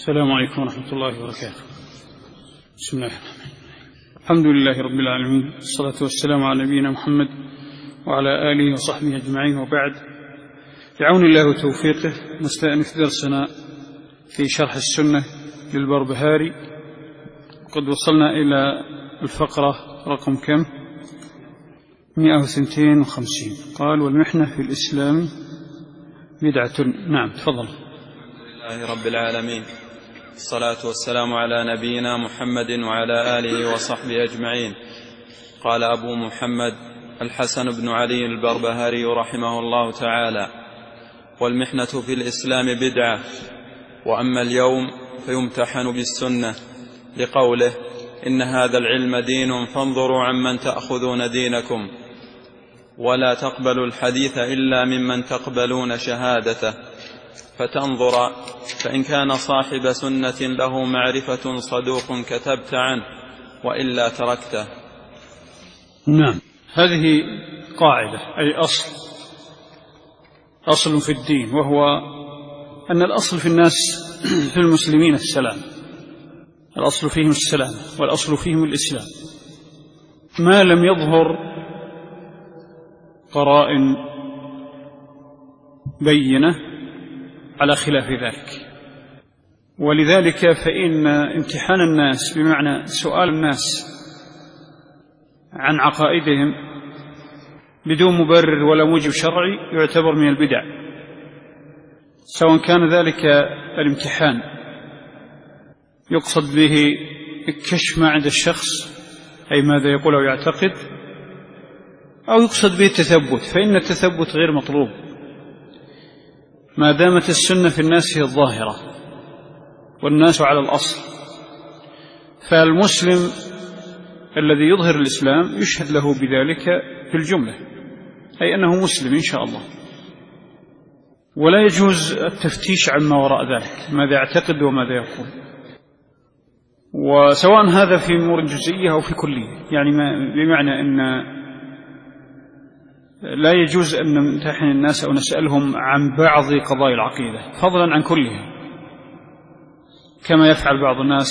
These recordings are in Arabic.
السلام عليكم ورحمة الله وبركاته. بسم الله الرحمن الرحيم. الحمد لله رب العالمين، الصلاة والسلام على نبينا محمد وعلى آله وصحبه أجمعين، وبعد. بعون الله وتوفيقه نستأنف درسنا في شرح السنة للبربهاري، قد وصلنا إلى الفقرة رقم كم؟ 152. قال: والمحنة في الإسلام بدعة. نعم، تفضل. الحمد لله رب العالمين، الصلاة والسلام على نبينا محمد وعلى آله وصحبه أجمعين. قال أبو محمد الحسن بن علي البربهاري رحمه الله تعالى: والمحنة في الإسلام بدعة، وأما اليوم فيمتحن بالسنة، لقوله: إن هذا العلم دين فانظروا عمن تأخذون دينكم، ولا تقبلوا الحديث إلا ممن تقبلون شهادته، فتنظر فإن كان صاحب سنة له معرفة صدوق كتبت عنه، وإلا تركته. نعم، هذه قاعدة، أي أصل في الدين، وهو أن الأصل في الناس في المسلمين السلام، الأصل فيهم السلام، والأصل فيهم الإسلام، ما لم يظهر قرائن بينة على خلاف ذلك. ولذلك فإن امتحان الناس، بمعنى سؤال الناس عن عقائدهم بدون مبرر ولا موجب شرعي، يعتبر من البدع، سواء كان ذلك الامتحان يقصد به كشف ما عند الشخص، أي ماذا يقول أو يعتقد، أو يقصد به التثبت، فإن التثبت غير مطلوب ما دامت السنة في الناس هي الظاهرة والناس على الأصل. فالمسلم الذي يظهر الإسلام يشهد له بذلك في الجملة، أي أنه مسلم إن شاء الله، ولا يجوز التفتيش عما وراء ذلك، ماذا يعتقد وماذا يقول، وسواء هذا في أمور جزئية أو في كلية. يعني بمعنى أن لا يجوز أن نمتحن الناس أو نسألهم عن بعض قضايا العقيدة فضلا عن كلها، كما يفعل بعض الناس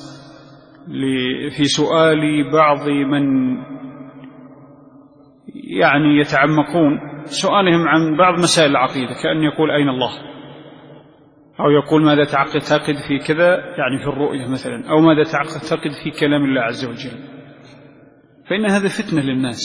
في سؤال بعض من يعني يتعمقون سؤالهم عن بعض مسائل العقيدة، كأن يقول: أين الله؟ أو يقول: ماذا تعتقد في كذا، يعني في الرؤية مثلا، أو ماذا تعتقد في كلام الله عز وجل. فإن هذا فتنة للناس،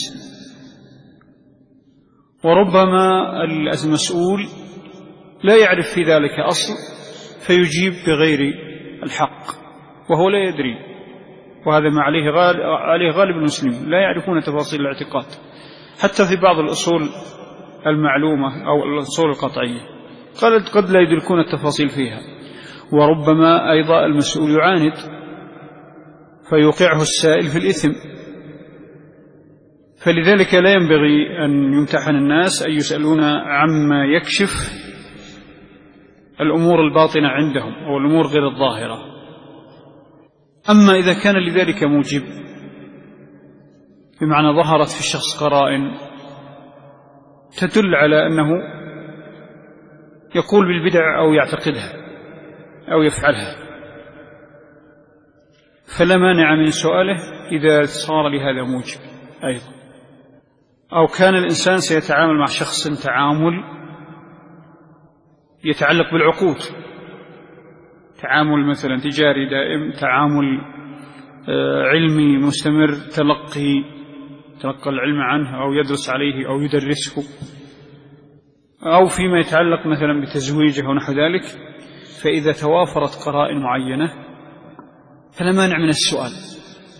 وربما المسؤول لا يعرف في ذلك أصل فيجيب بغير الحق وهو لا يدري، وهذا ما عليه غالب المسلمين، لا يعرفون تفاصيل الاعتقاد حتى في بعض الأصول المعلومة أو الأصول القطعية، قد لا يدركون التفاصيل فيها. وربما أيضا المسؤول يعاند فيوقعه السائل في الإثم. فلذلك لا ينبغي أن يمتحن الناس أن يسألون عما يكشف الأمور الباطنة عندهم أو الأمور غير الظاهرة. أما إذا كان لذلك موجب، بمعنى ظهرت في الشخص قرائن تدل على أنه يقول بالبدع أو يعتقدها أو يفعلها، فلا مانع من سؤاله إذا صار لهذا موجب أيضا. أو كان الإنسان سيتعامل مع شخص تعامل يتعلق بالعقود، تعامل مثلا تجاري دائم، تعامل علمي مستمر، تلقى العلم عنه أو يدرس عليه أو يدرسه، أو فيما يتعلق مثلا بتزويجه ونحو ذلك. فإذا توافرت قرائن معينة فلا مانع من السؤال.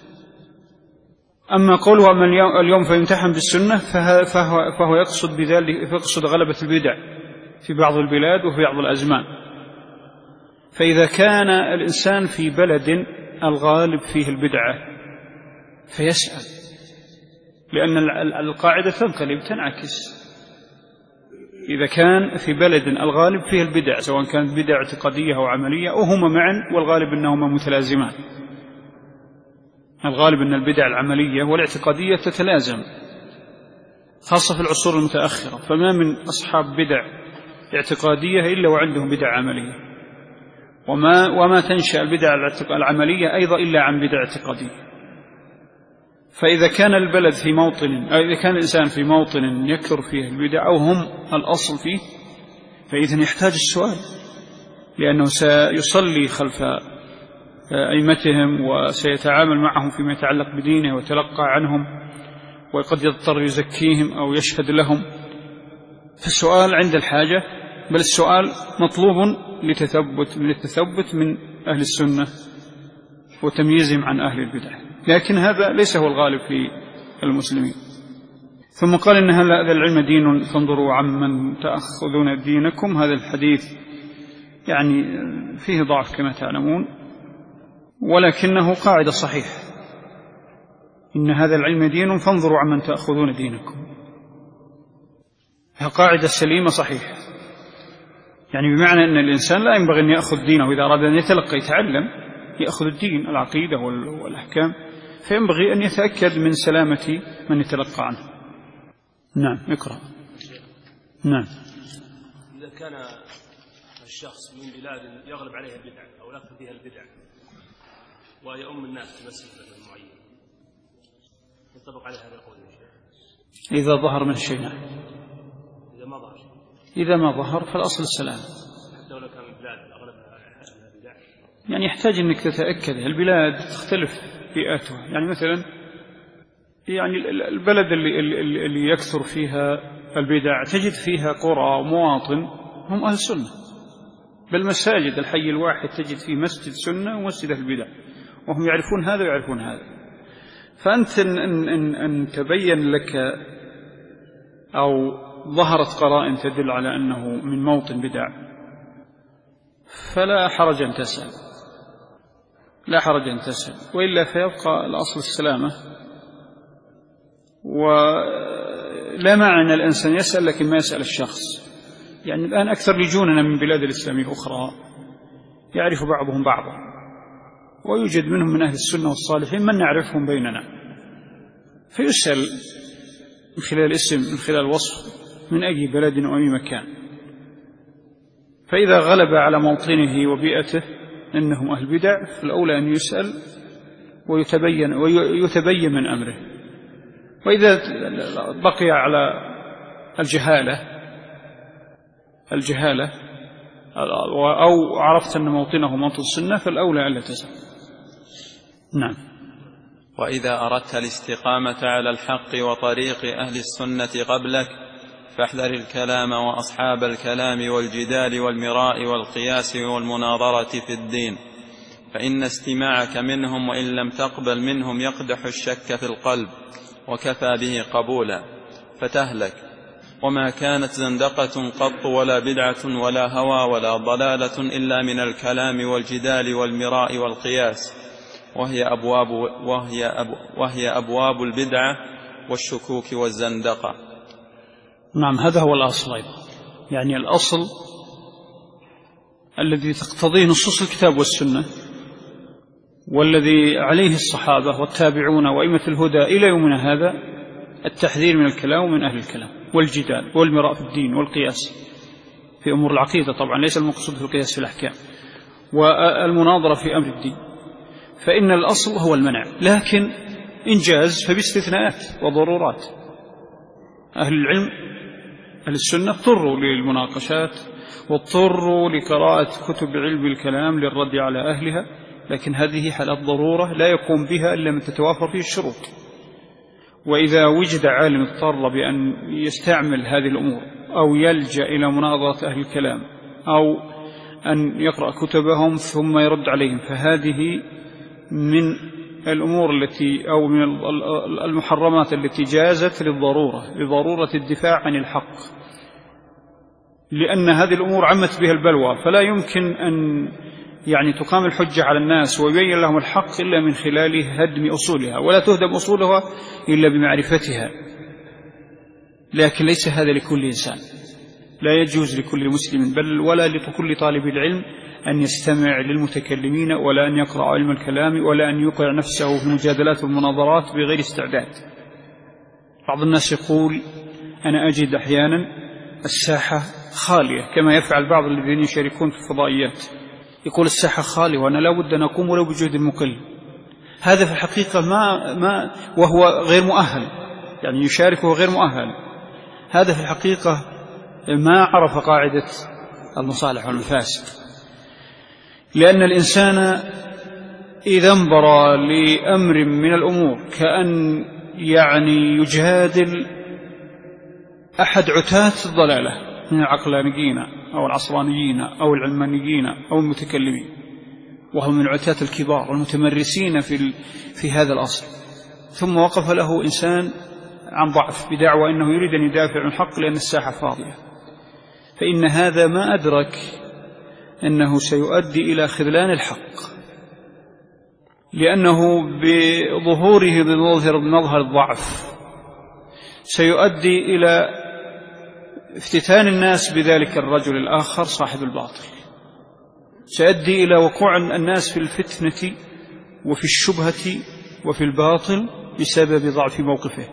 أما قوله أما اليوم فيمتحن بالسنة، فهو يقصد بذلك، يقصد غلبة البدع في بعض البلاد وفي بعض الأزمان. فإذا كان الإنسان في بلد الغالب فيه البدعة فيسأل، لأن القاعدة تنعكس. إذا كان في بلد الغالب فيه البدع، سواء كانت بدع اعتقادية أو عملية أو هما معا، والغالب أنهما متلازمان. الغالب أن البدع العملية والاعتقادية تتلازم، خاصة في العصور المتأخرة، فما من أصحاب بدع اعتقادية إلا وعندهم بدع عملية. وما تنشأ البدع العملية أيضا إلا عن بدع اعتقادية. فإذا كان البلد في موطن، أو إذا كان الإنسان في موطن يكثر فيه البدع أو هم الأصل فيه، فإذن يحتاج السؤال، لأنه سيصلي خلف أئمتهم وسيتعامل معهم فيما يتعلق بدينه ويتلقى عنهم، وقد يضطر يزكيهم أو يشهد لهم. فالسؤال عند الحاجة، بل السؤال مطلوب للتثبت من أهل السنة وتمييزهم عن أهل البدع، لكن هذا ليس هو الغالب في المسلمين. ثم قال إن هذا العلم دين فانظروا عمن تأخذون دينكم. هذا الحديث يعني فيه ضعف كما تعلمون، ولكنه قاعدة صحيحة، إن هذا العلم دين فانظروا عمن تأخذون دينكم. قاعدة سليمة صحيحة، يعني بمعنى أن الإنسان لا ينبغي أن يأخذ دينه إذا أراد أن يتلقى يتعلم يأخذ الدين العقيدة والأحكام، فينبغي أن يتأكد من سلامة من يتلقى عنه. نعم اقرأ. نعم. إذا كان الشخص من بلاد يغلب عليها البدع أو يأخذ فيها البدع ويؤم الناس في مسجد معين، ينطبق عليه هذا القول إذا ظهر من الشيء. إذا ما ظهر فالأصل السلام. حتى لو كان البلاد أغلبها البدع، يعني يحتاج أنك تتأكد. البلاد تختلف بيئاتها، يعني مثلا يعني البلد اللي يكثر فيها البدع تجد فيها قرى ومواطن هم أهل السنة، بل مساجد الحي الواحد تجد فيه مسجد سنة ومسجد أهل البدع، وهم يعرفون هذا ويعرفون هذا. فأنت أن تبين لك أو ظهرت قرائن تدل على أنه من موطن بدع، فلا حرج أن تسأل، لا حرج أن تسأل، وإلا فيبقى الأصل السلامة. ولا معنى الإنسان يسأل لكن ما يسأل الشخص. يعني الآن أكثر لجوننا من بلاد الإسلامية أخرى يعرف بعضهم بعضا، ويوجد منهم من أهل السنة والصالحين من نعرفهم بيننا، فيسأل من خلال اسم، من خلال وصف، من أي بلد أو أي مكان. فإذا غلب على موطنه وبيئته أنهم أهل بدع، فالأولى أن يسأل ويتبين من أمره. وإذا بقي على الجهالة أو عرفت أن موطنه موطن السنة، فالأولى ألا تسأل. نعم. وإذا أردت الاستقامة على الحق وطريق أهل السنة قبلك فاحذر الكلام وأصحاب الكلام والجدال والمراء والقياس والمناظرة في الدين، فإن استماعك منهم وإن لم تقبل منهم يقدح الشك في القلب وكفى به قبولا فتهلك. وما كانت زندقة قط ولا بدعة ولا هوى ولا ضلالة إلا من الكلام والجدال والمراء والقياس، وهي أبواب البدعة والشكوك والزندقة. نعم، هذا هو الأصل أيضا، يعني الأصل الذي تقتضيه نصوص الكتاب والسنة، والذي عليه الصحابة والتابعون وأئمة الهدى إلى يومنا هذا، التحذير من الكلام ومن أهل الكلام والجدال والمراء في الدين والقياس في أمور العقيدة، طبعا ليس المقصود في القياس في الأحكام، والمناظرة في أمر الدين. فإن الأصل هو المنع، لكن إنجاز فباستثناءات وضرورات. أهل العلم أهل السنة اضطروا للمناقشات واضطروا لقراءة كتب علم الكلام للرد على أهلها، لكن هذه حالات ضرورة لا يقوم بها إلا من تتوافر فيه الشروط. وإذا وجد عالم اضطر بأن يستعمل هذه الأمور أو يلجأ إلى مناظرة أهل الكلام أو أن يقرأ كتبهم ثم يرد عليهم، فهذه من الأمور التي أو من المحرمات التي جازت لضرورة الدفاع عن الحق، لأن هذه الأمور عمت بها البلوى، فلا يمكن أن يعني تقام الحجة على الناس ويبين لهم الحق إلا من خلال هدم أصولها، ولا تهدم أصولها إلا بمعرفتها. لكن ليس هذا لكل إنسان، لا يجوز لكل مسلم بل ولا لكل طالب العلم أن يستمع للمتكلمين، ولا أن يقرأ علم الكلام، ولا أن يوقع نفسه في المجادلات والمناظرات بغير استعداد. بعض الناس يقول أنا أجد أحيانا الساحة خالية، كما يفعل بعض الذين يشاركون في الفضائيات، يقول الساحة خالية وأنا لا بد أن أقوم ولو بجهد المكلف. هذا في الحقيقة ما وهو غير مؤهل، يعني يشارك وهو غير مؤهل. هذا في الحقيقة ما عرف قاعدة المصالح والمفاسد، لأن الإنسان إذا انبر لأمر من الأمور كأن يعني يجادل أحد عتاة الضلالة من العقلانيين أو العصرانيين أو العلمانيين أو المتكلمين، وهم من عتاة الكبار والمتمرسين في هذا الأصل، ثم وقف له إنسان عن ضعف بدعوى أنه يريد أن يدافع عن الحق لأن الساحة فاضية، فإن هذا ما أدرك أنه سيؤدي إلى خذلان الحق، لأنه بظهوره بمظهر الضعف سيؤدي إلى افتتان الناس بذلك الرجل الآخر صاحب الباطل، سيؤدي إلى وقوع الناس في الفتنة وفي الشبهة وفي الباطل بسبب ضعف موقفه،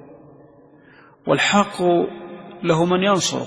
والحق له من ينصره.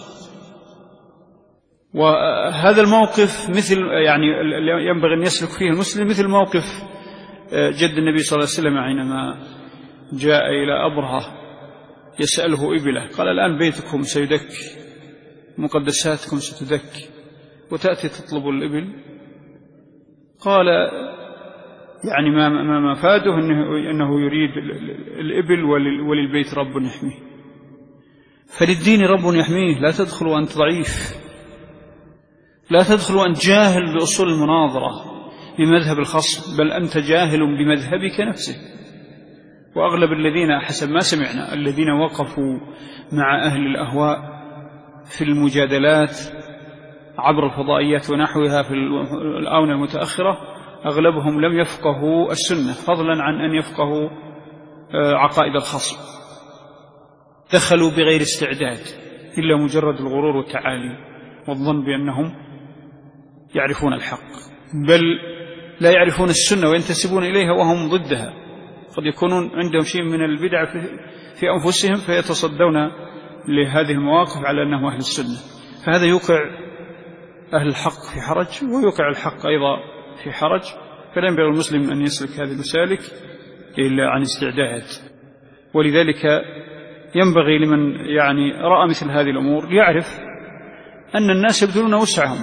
وهذا الموقف مثل يعني ينبغي أن يسلك فيه المسلم مثل موقف جد النبي صلى الله عليه وسلم حينما جاء إلى أبرهة يسأله إبله، قال الآن بيتكم سيدك، مقدساتكم ستدك، وتأتي تطلب الإبل. قال يعني ما فاده أنه يريد الإبل وللبيت رب يحميه، فللدين رب يحميه. لا تدخل وأنت ضعيف، لا تدخل وأنت جاهل بأصول المناظرة بمذهب الخصم، بل أنت جاهل بمذهبك نفسه. وأغلب الذين حسب ما سمعنا الذين وقفوا مع أهل الأهواء في المجادلات عبر الفضائيات ونحوها في الآونة المتأخرة أغلبهم لم يفقهوا السنة، فضلا عن أن يفقهوا عقائد الخصم، دخلوا بغير استعداد إلا مجرد الغرور والتعالي والظن بأنهم يعرفون الحق، بل لا يعرفون السنة وينتسبون إليها وهم ضدها. قد يكونون عندهم شيء من البدع في أنفسهم فيتصدون لهذه المواقف على أنهم أهل السنة، فهذا يوقع أهل الحق في حرج ويوقع الحق أيضا في حرج. فلا ينبغي المسلم أن يسلك هذه المسالك إلا عن استعداد. ولذلك ينبغي لمن يعني رأى مثل هذه الأمور يعرف أن الناس يبذلون وسعهم،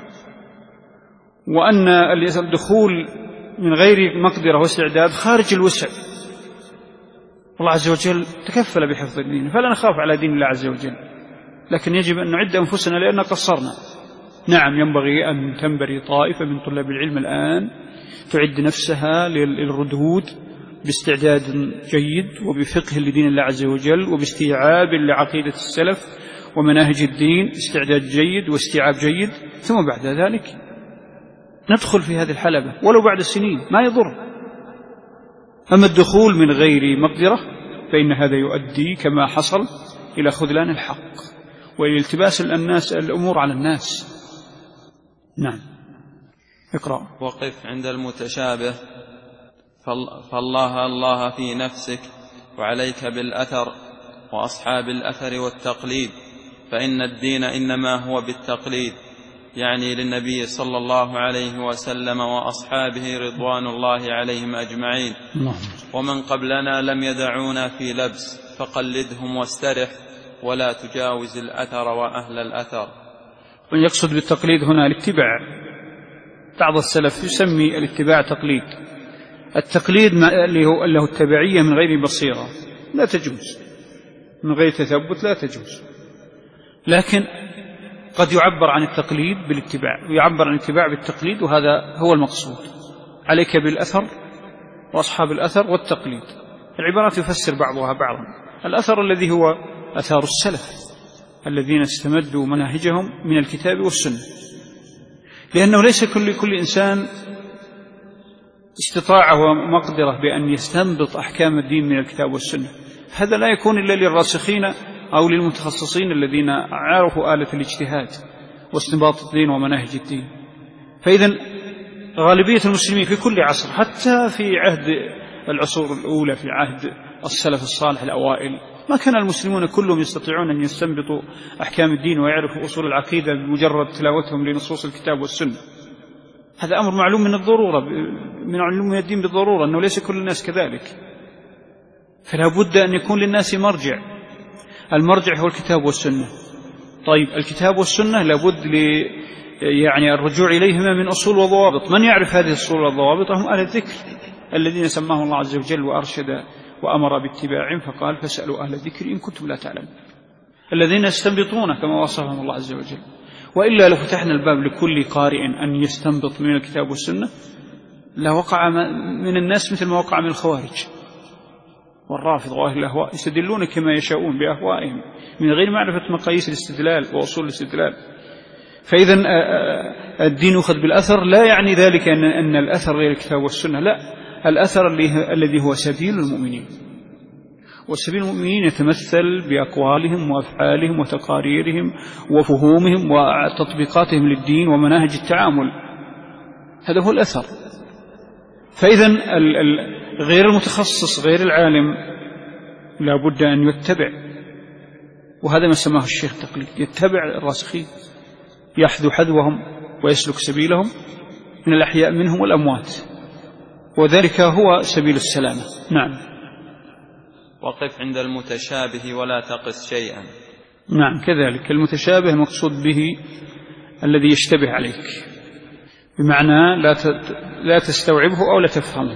وأن الدخول من غير مقدرة واستعداد خارج الوسع. الله عز وجل تكفل بحفظ الدين، فلا نخاف على دين الله عز وجل، لكن يجب أن نعد أنفسنا لأن قصرنا. نعم ينبغي أن تنبري طائفة من طلاب العلم الآن تعد نفسها للردود باستعداد جيد وبفقه لدين الله عز وجل وباستيعاب لعقيدة السلف ومناهج الدين، استعداد جيد واستيعاب جيد، ثم بعد ذلك ندخل في هذه الحلبة ولو بعد سنين ما يضر. أما الدخول من غير مقدرة فإن هذا يؤدي كما حصل إلى خذلان الحق وإلى التباس الناس الأمور على الناس. نعم اقرأ. وقف عند المتشابه، فالله في نفسك، وعليك بالأثر وأصحاب الأثر والتقليد، فإن الدين إنما هو بالتقليد، يعني للنبي صلى الله عليه وسلم وأصحابه رضوان الله عليهم أجمعين. ومن قبلنا لم يدعونا في لبس، فقلدهم واسترح ولا تجاوز الأثر وأهل الأثر. يقصد بالتقليد هنا الاتباع. بعض السلف يسمي الاتباع تقليد. التقليد اللي هو التبعية من غير بصيرة لا تجوز، من غير تثبت لا تجوز، لكن قد يعبر عن التقليد بالاتباع ويعبر عن الاتباع بالتقليد، وهذا هو المقصود. عليك بالأثر وأصحاب الأثر والتقليد. العبارات يفسر بعضها بعضا. الأثر الذي هو أثار السلف الذين استمدوا مناهجهم من الكتاب والسنة، لأنه ليس كل إنسان استطاعة ومقدرة بأن يستنبط أحكام الدين من الكتاب والسنة. هذا لا يكون إلا للراسخين أو للمتخصصين الذين عرفوا آلة الاجتهاد واستنباط الدين ومناهج الدين. فإذا غالبية المسلمين في كل عصر، حتى في عهد العصور الأولى، في عهد السلف الصالح الأوائل، ما كان المسلمون كلهم يستطيعون أن يستنبطوا أحكام الدين ويعرفوا أصول العقيدة بمجرد تلاوتهم لنصوص الكتاب والسنة. هذا أمر معلوم من الضرورة، من علوم الدين بالضرورة، أنه ليس كل الناس كذلك. فلا بد أن يكون للناس مرجع. المرجع هو الكتاب والسنة. طيب الكتاب والسنة لابد يعني الرجوع إليهما من أصول وضوابط. من يعرف هذه الأصول والضوابط هم أهل الذكر الذين سماهم الله عز وجل وأرشد وأمر باتباعهم، فقال فاسألوا أهل الذكر إن كنتم لا تعلمون، الذين يستنبطون كما وصفهم الله عز وجل. وإلا لو فتحنا الباب لكل قارئ أن يستنبط من الكتاب والسنة لوقع من الناس مثل ما وقع من الخوارج والرافض وأهل الأهواء، يستدلون كما يشاءون بأهوائهم من غير معرفة مقاييس الاستدلال وأصول الاستدلال. فإذا الدين يؤخذ بالأثر، لا يعني ذلك أن الأثر غير الكتاب والسنة، لا، الأثر الذي هو سبيل المؤمنين. والسبيل المؤمنين يتمثل بأقوالهم وأفعالهم وتقاريرهم وفهومهم وتطبيقاتهم للدين ومناهج التعامل، هذا هو الأثر. فإذا غير المتخصص غير العالم لا بد أن يتبع، وهذا ما سماه الشيخ تقليد، يتبع الراسخين، يحذو حذوهم ويسلك سبيلهم من الأحياء منهم والأموات، وذلك هو سبيل السلامة. نعم. وقف عند المتشابه ولا تقس شيئا. نعم كذلك، المتشابه مقصود به الذي يشتبه عليك، بمعنى لا تستوعبه أو لا تفهمه.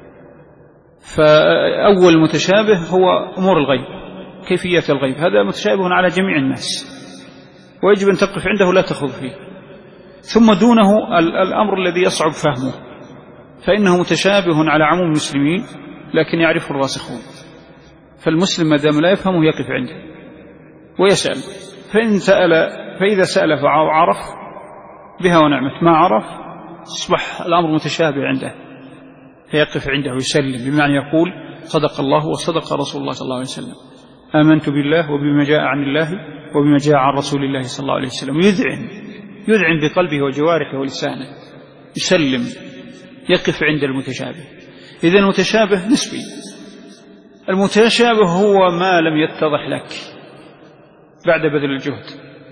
فأول متشابه هو أمور الغيب، كيفية الغيب، هذا متشابه على جميع الناس ويجب أن تقف عنده لا تخوض فيه. ثم دونه الأمر الذي يصعب فهمه، فإنه متشابه على عموم المسلمين لكن يعرفه الراسخون. فالمسلم ما دام لا يفهمه يقف عنده ويسأل، فإذا سأل فعرف بها ونعمت، ما عرف أصبح الأمر متشابه عنده فيقف عنده ويسلم، بمعنى يقول صدق الله وصدق رسول الله صلى الله عليه وسلم، آمنت بالله وبما جاء عن الله وبما جاء عن رسول الله صلى الله عليه وسلم، يذعن بقلبه وجوارحه ولسانه، يسلم، يقف عند المتشابه. إذن المتشابه نسبي، المتشابه هو ما لم يتضح لك بعد بذل الجهد.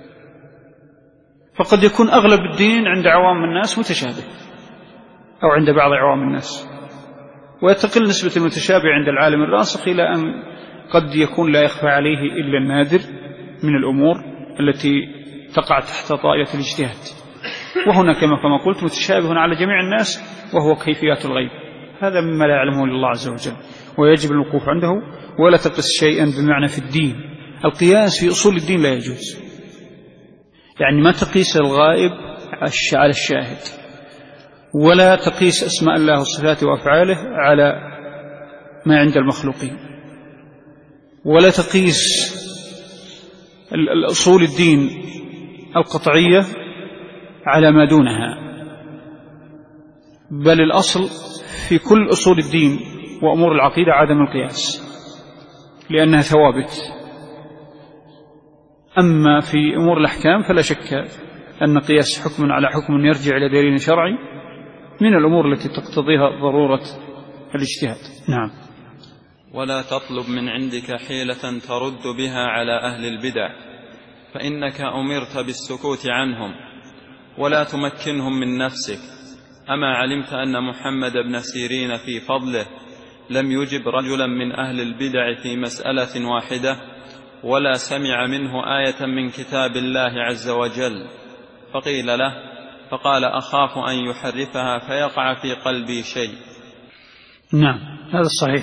فقد يكون أغلب الدين عند عوام الناس متشابه أو عند بعض عوام الناس، ويتقل نسبة المتشابه عند العالم الراسخ إلى أن قد يكون لا يخفى عليه إلا النادر من الأمور التي تقع تحت طائرة الاجتهاد. وهنا كما قلت متشابه على جميع الناس وهو كيفيات الغيب، هذا مما لا يعلمه إلا الله عز وجل ويجب الوقوف عنده. ولا تقس شيئا بمعنى في الدين، القياس في أصول الدين لا يجوز، يعني ما تقيس الغائب على الشاهد، ولا تقيس أسماء الله وصفاته وأفعاله على ما عند المخلوقين، ولا تقيس الأصول الدين القطعية على ما دونها، بل الأصل في كل أصول الدين وأمور العقيدة عدم القياس لأنها ثوابت. أما في أمور الأحكام فلا شك أن قياس حكم على حكم يرجع إلى دليل شرعي من الأمور التي تقتضيها ضرورة الاجتهاد. نعم. ولا تطلب من عندك حيلة ترد بها على أهل البدع، فإنك أمرت بالسكوت عنهم ولا تمكنهم من نفسك. أما علمت أن محمد بن سيرين في فضله لم يجب رجلا من أهل البدع في مسألة واحدة ولا سمع منه آية من كتاب الله عز وجل، فقيل له فقال أخاف أن يحرفها فيقع في قلبي شيء. نعم هذا صحيح،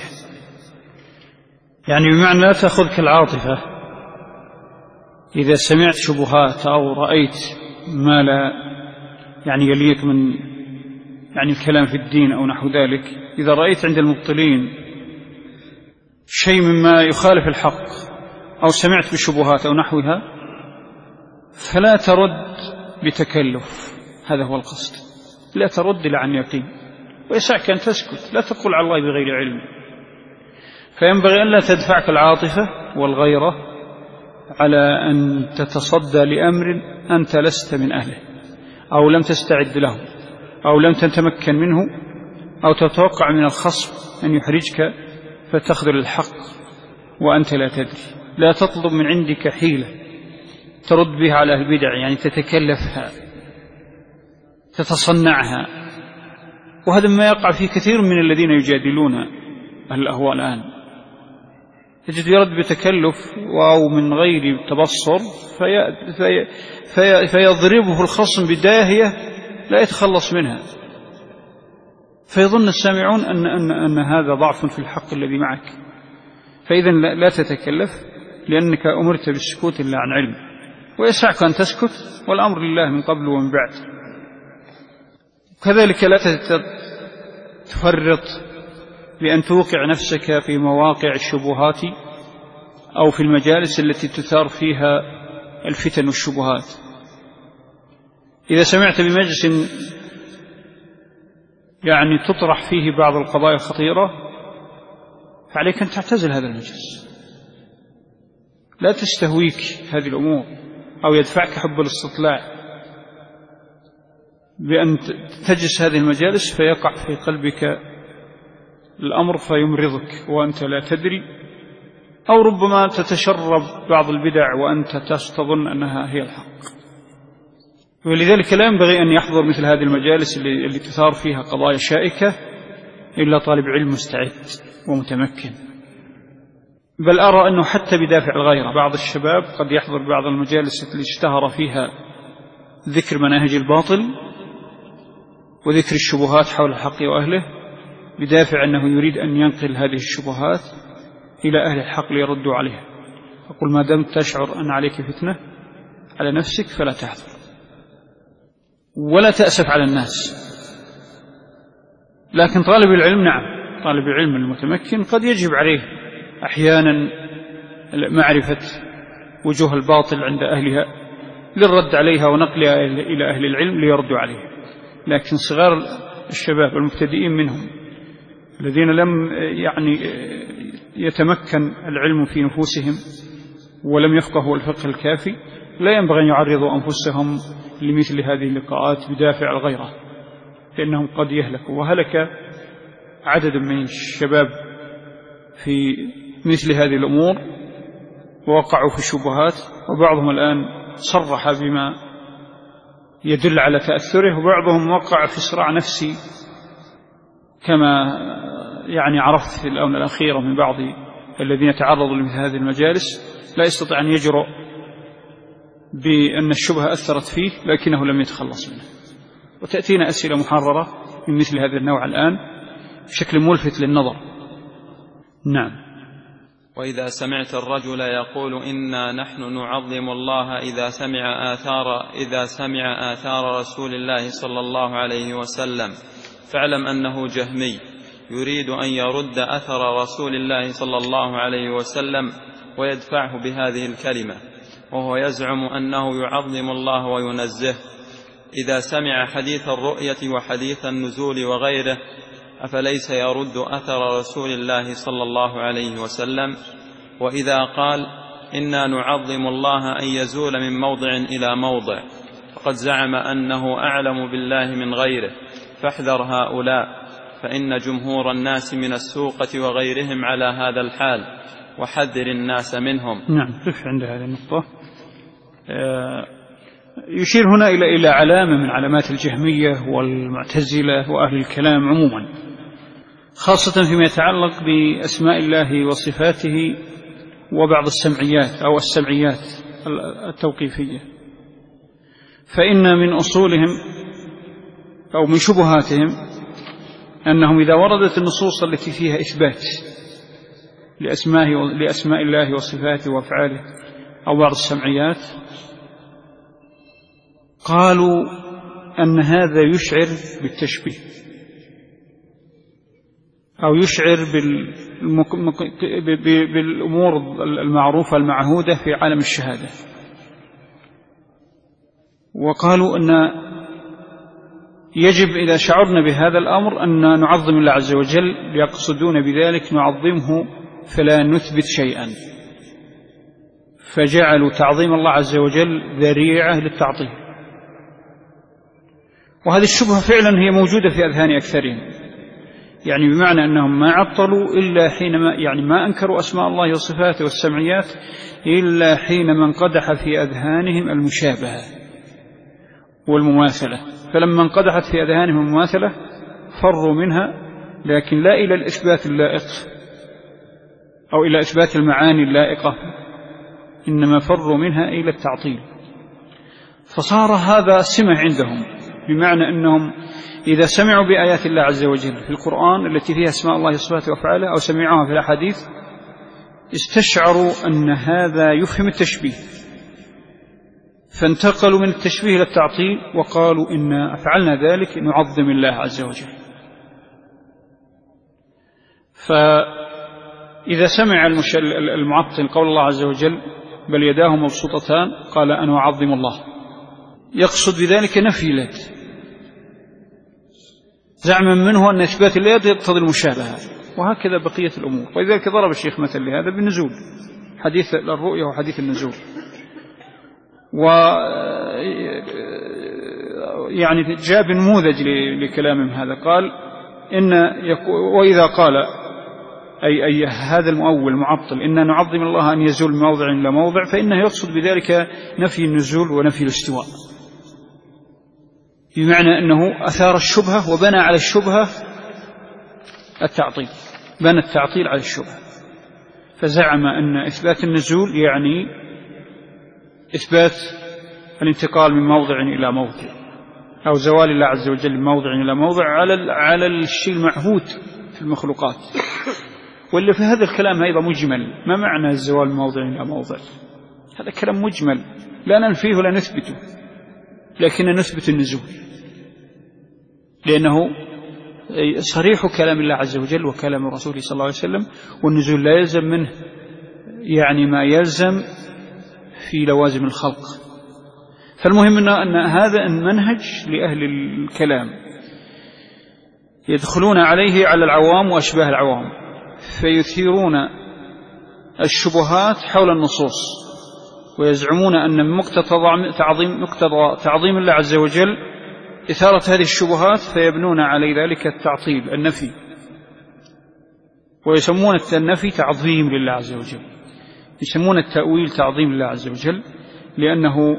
يعني بمعنى لا تأخذك العاطفة إذا سمعت شبهات أو رأيت ما لا يعني يليق من يعني الكلام في الدين أو نحو ذلك، إذا رأيت عند المبطلين شيء مما يخالف الحق أو سمعت بشبهات أو نحوها فلا ترد بتكلف، هذا هو القصد، لا ترد إلا عن يقين، ويسعك أن تسكت، لا تقول على الله بغير علم. فينبغي أن لا تدفعك العاطفة والغيرة على أن تتصدى لأمر أنت لست من أهله أو لم تستعد له أو لم تتمكن منه، أو تتوقع من الخصم أن يحرجك فتخذل الحق وأنت لا تدري. لا تطلب من عندك حيلة ترد بها على البدع، يعني تتكلفها، تتصنعها. وهذا ما يقع في كثير من الذين يجادلون أهل الأهواء الآن، تجد يرد بتكلف أو من غير تبصر فيضربه الخصم بداهية لا يتخلص منها، فيظن السامعون أن هذا ضعف في الحق الذي معك. فإذا لا تتكلف، لأنك أمرت بالسكوت إلا عن علم، ويسعك أن تسكت، والأمر لله من قبل ومن بعد. كذلك لا تفرط بأن توقع نفسك في مواقع الشبهات أو في المجالس التي تثار فيها الفتن والشبهات. إذا سمعت بمجلس يعني تطرح فيه بعض القضايا الخطيرة فعليك أن تعتزل هذا المجلس، لا تستهويك هذه الأمور أو يدفعك حب الاستطلاع بأن تجلس هذه المجالس فيقع في قلبك الأمر فيمرضك وأنت لا تدري، أو ربما تتشرب بعض البدع وأنت تظن أنها هي الحق. ولذلك لا ينبغي أن يحضر مثل هذه المجالس اللي تثار فيها قضايا شائكة إلا طالب علم مستعد ومتمكن. بل أرى أنه حتى بدافع الغيرة بعض الشباب قد يحضر بعض المجالس اللي اشتهر فيها ذكر مناهج الباطل وذكر الشبهات حول الحق وأهله، بدافع أنه يريد أن ينقل هذه الشبهات إلى أهل الحق ليردوا عليها. أقول ما دمت تشعر أن عليك فتنة على نفسك فلا تحضر، ولا تأسف على الناس. لكن طالب العلم، نعم، طالب العلم المتمكن قد يجب عليه أحيانا معرفة وجوه الباطل عند أهلها للرد عليها ونقلها إلى أهل العلم ليردوا عليها. لكن صغار الشباب المبتدئين منهم الذين لم يتمكن العلم في نفوسهم ولم يفقهوا الفقه الكافي لا ينبغي أن يعرضوا أنفسهم لمثل هذه اللقاءات بدافع الغيرة، لأنهم قد يهلكوا. وهلك عدد من الشباب في مثل هذه الأمور ووقعوا في الشبهات، وبعضهم الآن صرح بما يدل على تأثره، وبعضهم وقع في صراع نفسي كما عرفت في الآونة الأخيرة من بعض الذين تعرضوا لمثل هذه المجالس، لا يستطيع أن يجرؤ بأن الشبهة أثرت فيه لكنه لم يتخلص منها. وتأتينا أسئلة محررة من مثل هذا النوع الآن بشكل ملفت للنظر. نعم. وإذا سمعت الرجل يقول إنا نحن نعظم الله إذا سمع آثار رسول الله صلى الله عليه وسلم، فاعلم أنه جهمي يريد أن يرد أثر رسول الله صلى الله عليه وسلم ويدفعه بهذه الكلمة، وهو يزعم أنه يعظم الله وينزه. إذا سمع حديث الرؤية وحديث النزول وغيره أفليس يرد أثر رسول الله صلى الله عليه وسلم؟ وإذا قال إنا نعظم الله أن يزول من موضع إلى موضع فقد زعم أنه أعلم بالله من غيره، فاحذر هؤلاء، فإن جمهور الناس من السوقة وغيرهم على هذا الحال، وحذر الناس منهم. نعم، قف عند هذه النقطة. يشير هنا إلى علامة من علامات الجهمية والمعتزلة وأهل الكلام عموما، خاصة فيما يتعلق بأسماء الله وصفاته وبعض السمعيات أو السمعيات التوقيفية. فإن من أصولهم أو من شبهاتهم أنهم إذا وردت النصوص التي فيها إثبات لأسماء الله وصفاته وأفعاله أو بعض السمعيات قالوا أن هذا يشعر بالتشبيه أو يشعر بالأمور المعروفة المعهودة في عالم الشهادة. وقالوا أن يجب إذا شعرنا بهذا الأمر أن نعظم الله عز وجل، يقصدون بذلك نعظمه فلا نثبت شيئا، فجعلوا تعظيم الله عز وجل ذريعة للتعطيل. وهذه الشبهة فعلا هي موجودة في أذهان أكثرهم، بمعنى أنهم ما عطلوا إلا حينما ما أنكروا أسماء الله وصفاته والسمعيات إلا حينما انقدح في أذهانهم المشابهة، والمماثلة، فلما انقدحت في أذهانهم المماثلة فروا منها، لكن لا إلى الإثبات اللائق أو إلى إثبات المعاني اللائقة، إنما فروا منها إلى التعطيل. فصار هذا سمة عندهم، بمعنى أنهم إذا سمعوا بآيات الله عز وجل في القرآن التي فيها اسماء الله وصفاته وأفعاله أو سمعوها في الأحاديث استشعروا أن هذا يفهم التشبيه، فانتقلوا من التشبيه إلى التعطيل وقالوا إن فعلنا ذلك نعظم الله عز وجل. فإذا سمع المعطل قول الله عز وجل بل يداه مبسوطتان قال أنا أعظم الله، يقصد بذلك نفي اليد، زعما منه أن إثبات اليد يقتضي المشابهة، وهكذا بقية الأمور. ولذلك ضرب الشيخ مثل لهذا بالنزول، حديث الرؤيا وحديث النزول، يعني جاب نموذج لكلامهم هذا، قال إن وإذا قال أي هذا المؤول المعطل إن نعظم الله أن يزول من موضع إلى موضع، فإنه يقصد بذلك نفي النزول ونفي الاستواء، بمعنى أنه أثار الشبهة وبنى على الشبهة التعطيل، بنى التعطيل على الشبهة، فزعم أن إثبات النزول يعني إثبات الانتقال من موضع إلى موضع، أو زوال الله عز وجل من موضع إلى موضع على الشيء المعهود في المخلوقات. ولا في هذا الكلام أيضا مجمل، ما معنى الزوال من موضع إلى موضع؟ هذا كلام مجمل لا ننفيه ولا نثبته، لكن نثبت النزول، لأنه صريح كلام الله عز وجل وكلام رسوله صلى الله عليه وسلم، والنزول لا يلزم منه يعني ما يلزم في لوازم الخلق. فالمهم أن هذا المنهج لأهل الكلام يدخلون عليه على العوام وأشباه العوام، فيثيرون الشبهات حول النصوص، ويزعمون أن من مقتضى تعظيم الله عز وجل إثارة هذه الشبهات، فيبنون على ذلك التعطيل النفي، ويسمون النفي تعظيم لله عز وجل، يسمون التأويل تعظيم لله عز وجل، لأنه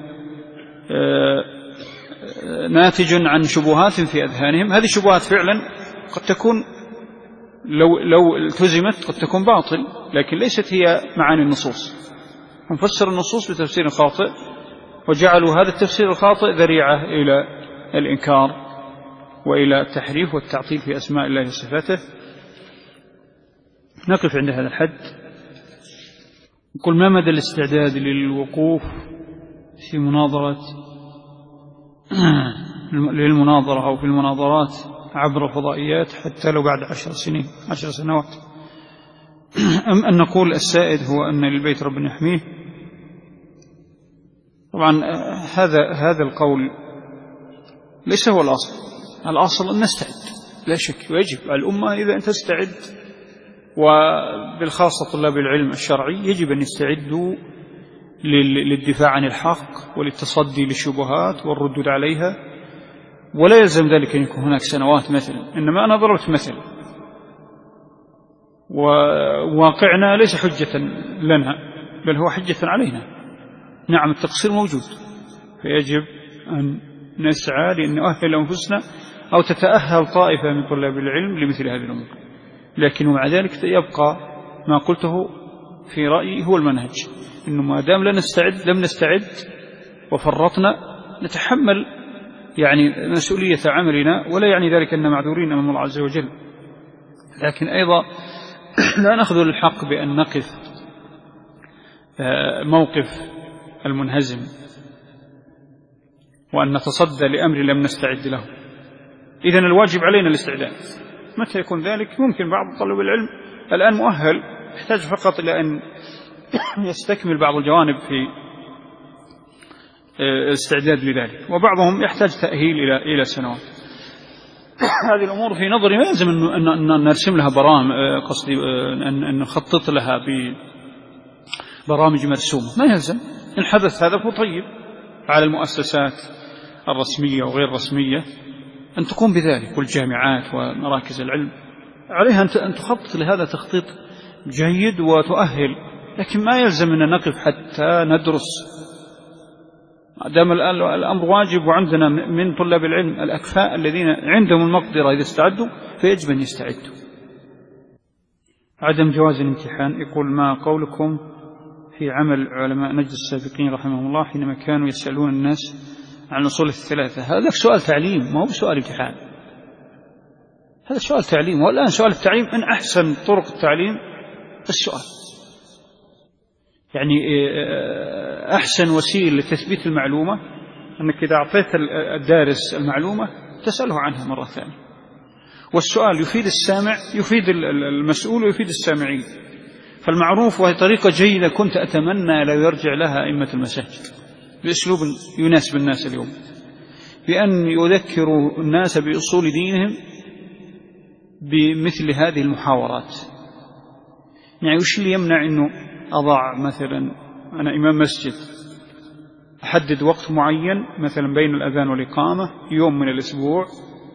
ناتج عن شبهات في أذهانهم. هذه الشبهات فعلا قد تكون لو التزمت قد تكون باطل، لكن ليست هي معاني النصوص. هم فسروا النصوص بتفسير خاطئ، وجعلوا هذا التفسير الخاطئ ذريعة إلى الإنكار وإلى التحريف والتعطيل في أسماء الله وصفاته. نقف عند هذا الحد. نقول ما مدى الاستعداد للوقوف في للمناظرة أو في المناظرات عبر الفضائيات حتى لو بعد 10 سنوات، أم أن نقول السائد هو أن للبيت رب يحميه؟ طبعا هذا القول ليس هو الأصل أن نستعد، لا شك، ويجب على الأمة إذا أن تستعد، وبالخاصة طلاب العلم الشرعي يجب أن يستعدوا للدفاع عن الحق وللتصدي للشبهات والردود عليها، ولا يلزم ذلك أن يكون هناك سنوات مثلا، إنما أنا ضربت مثل، وواقعنا ليس حجة لنا بل هو حجة علينا. نعم التقصير موجود، فيجب أن نسعى لأن نؤهل أنفسنا أو تتأهل طائفة من طلاب العلم لمثل هذه الأمور، لكن ومع ذلك يبقى ما قلته في رأيي هو المنهج، إنه ما دام لم نستعد وفرطنا نتحمل يعني مسؤولية عملنا، ولا يعني ذلك أن معذورين أمام الله عز وجل، لكن أيضا لا نأخذ الحق بأن نقف موقف المنهزم وأن نتصدى لأمر لم نستعد له. إذن الواجب علينا الاستعداد. متى يكون ذلك؟ ممكن بعض طلاب العلم الآن مؤهل، يحتاج فقط إلى أن يستكمل بعض الجوانب في الاستعداد لذلك، وبعضهم يحتاج تأهيل إلى سنوات. هذه الأمور في نظري ما يلزم أن نرسم لها برامج، قصدي أن نخطط لها ببرامج مرسومة، ما يلزم. إن حدث هذا فهو طيب، على المؤسسات الرسمية وغير الرسمية أن تقوم بذلك، والجامعات ومراكز العلم عليها أن تخطط لهذا تخطيط جيد وتؤهل، لكن ما يلزم أن نقف حتى ندرس دام الأمر واجب وعندنا من طلاب العلم الأكفاء الذين عندهم المقدرة إذا استعدوا فيجب أن يستعدوا. عدم جواز الامتحان، يقول ما قولكم في عمل علماء نجد السابقين رحمهم الله حينما كانوا يسألون الناس عن الأصول الثلاثة؟ هذا سؤال تعليم، ما هو سؤال امتحان، هذا سؤال تعليم. والآن سؤال التعليم من أحسن طرق التعليم السؤال، يعني أحسن وسيلة لتثبيت المعلومة أنك إذا أعطيت الدارس المعلومة تسأله عنها مرة ثانية. والسؤال يفيد السامع، يفيد المسؤول ويفيد السامعين. فالمعروف، وهي طريقة جيدة كنت أتمنى لو يرجع لها أئمة المساجد بأسلوب يناسب الناس اليوم، بأن يذكروا الناس بأصول دينهم بمثل هذه المحاورات. يعني وش اللي يمنع أنه أضع مثلا أنا إمام مسجد أحدد وقت معين مثلا بين الأذان والإقامة يوم من الأسبوع،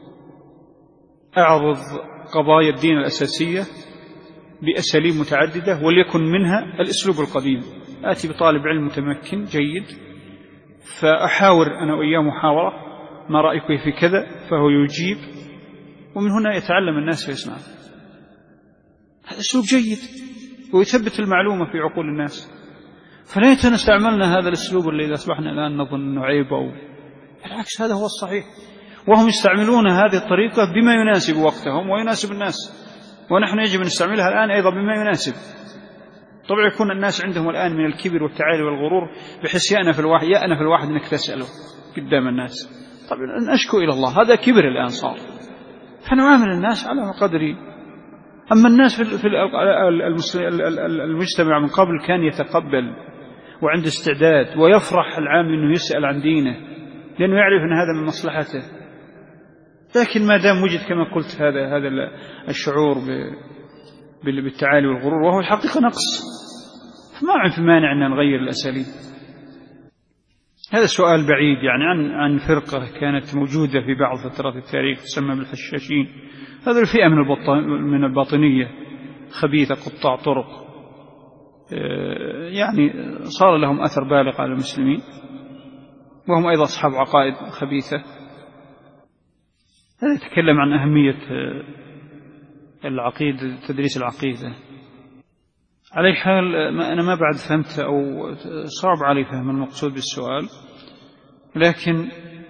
أعرض قضايا الدين الأساسية بأساليب متعددة، وليكن منها الأسلوب القديم. آتي بطالب علم متمكن جيد فأحاور أنا وإياه محاورة، ما رأيك في كذا، فهو يجيب، ومن هنا يتعلم الناس ويسمع. هذا أسلوب جيد ويثبت المعلومة في عقول الناس. فليتنا استعملنا هذا الأسلوب اللي أصبحنا الآن نظن أنه عيب، أو بالعكس هذا هو الصحيح. وهم يستعملون هذه الطريقة بما يناسب وقتهم ويناسب الناس، ونحن يجب أن نستعملها الآن أيضا بما يناسب. طبعا يكون الناس عندهم الآن من الكبر والتعالي والغرور بحيث يأنف الواحد أنك تسأله قدام الناس. طبعا أشكو إلى الله، هذا كبر الآن صار. فنعامل الناس على قدر. أما الناس في المجتمع من قبل كان يتقبل وعنده استعداد ويفرح العام أنه يسأل عن دينه لأنه يعرف أن هذا من مصلحته. لكن ما دام وجد كما قلت هذا الشعور بالتعالي والغرور، وهو الحقيقة نقص، فما في مانع أن نغير الأساليب. هذا سؤال بعيد يعني عن فرقة كانت موجودة في بعض فترات التاريخ تسمى بالحشاشين. هذا الفئة من الباطنية خبيثة قطاع طرق، يعني صار لهم أثر بالغ على المسلمين، وهم أيضا أصحاب عقائد خبيثة. هذا يتكلم عن أهمية العقيدة، تدريس العقيدة. على حال أنا ما بعد فهمت أو صعب علي فهم المقصود بالسؤال، لكن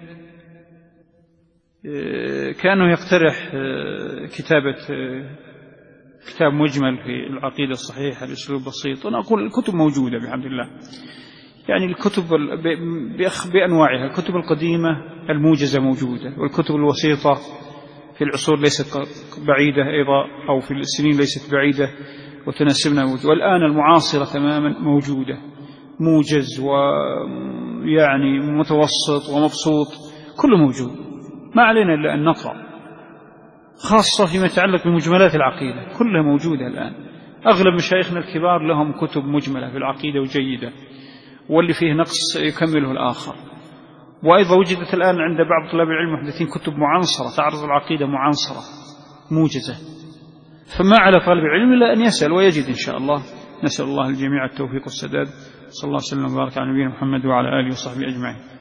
كانوا يقترح كتابة كتاب مجمل في العقيدة الصحيحة بأسلوب بسيط. أنا أقول الكتب موجودة بحمد الله، يعني الكتب بأنواعها، الكتب القديمة الموجزة موجودة، والكتب الوسيطة في العصور ليست بعيدة أيضا، أو في السنين ليست بعيدة وتناسبنا موجودة. والآن المعاصرة تماما موجودة، موجز ويعني متوسط ومبسوط، كله موجود. ما علينا إلا أن نقرأ، خاصة فيما يتعلق بمجملات العقيدة كلها موجودة الآن. أغلب مشايخنا الكبار لهم كتب مجملة في العقيدة وجيدة، واللي فيه نقص يكمله الآخر. وأيضا وجدت الآن عند بعض طلاب العلم المحدثين كتب معنصرة تعرض العقيدة معنصرة موجزة. فما على طالب العلم إلا أن يسأل ويجد إن شاء الله. نسأل الله الجميع التوفيق والسداد. صلى الله وسلم وبارك على نبينا محمد وعلى آله وصحبه أجمعين.